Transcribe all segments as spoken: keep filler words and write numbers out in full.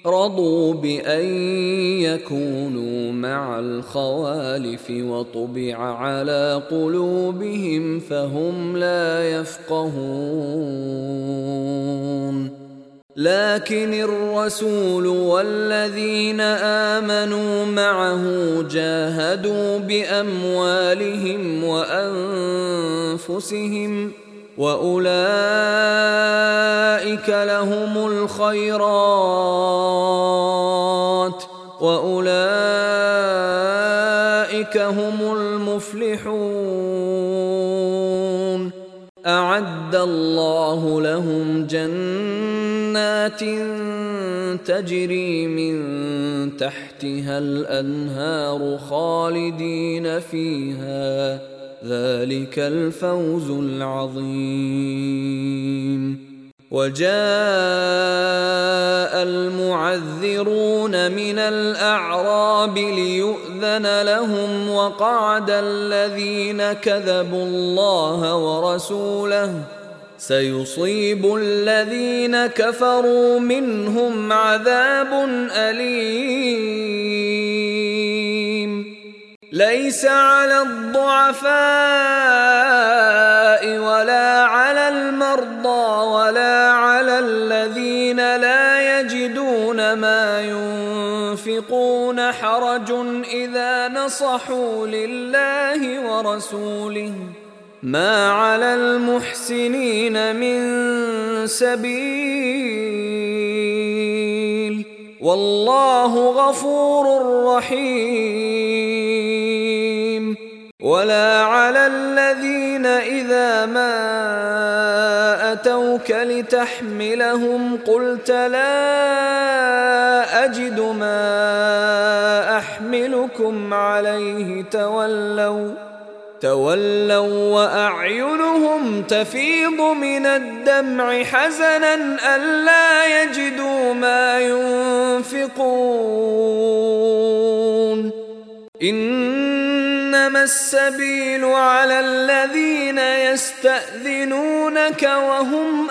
رضوا بأن يكونوا مع الخوالف وطبع على قلوبهم فهم لا يفقهون. لكن الرسول والذين آمنوا معه جاهدوا بأموالهم وأنفسهم وأولئك لهم الخيرات وأولئك هم المفلحون. أعد الله لهم جنات تجري من تحتها الأنهار خالدين فيها، ذلك الفوز العظيم. وجاء المعذرون من الأعراب ليؤذن لهم وقعد الذين كذبوا الله ورسوله، سيصيب الذين كفروا منهم عذاب أليم. ليس على الضعفاء ولا على المرضى ولا على الذين لا يجدون ما ينفقون حرج إذا نصحوا لله ورسوله، ما على المحسنين من سبيل، والله غفور رحيم. ولا على الذين إذا ما أتوك لتحملهم قلت لا أجد ما أحملكم عليه تولوا تولوا وأعينهم تفيض من الدمع حزنا ألا يجدوا ما ينفقون. إنما السبيل على الذين يستأذنونك وهم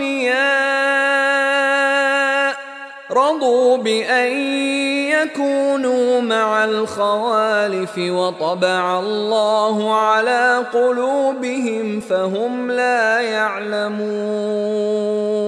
أغنياء رضوا بأن يكونوا مع الخوالف وطبع الله على قلوبهم فهم لا يعلمون.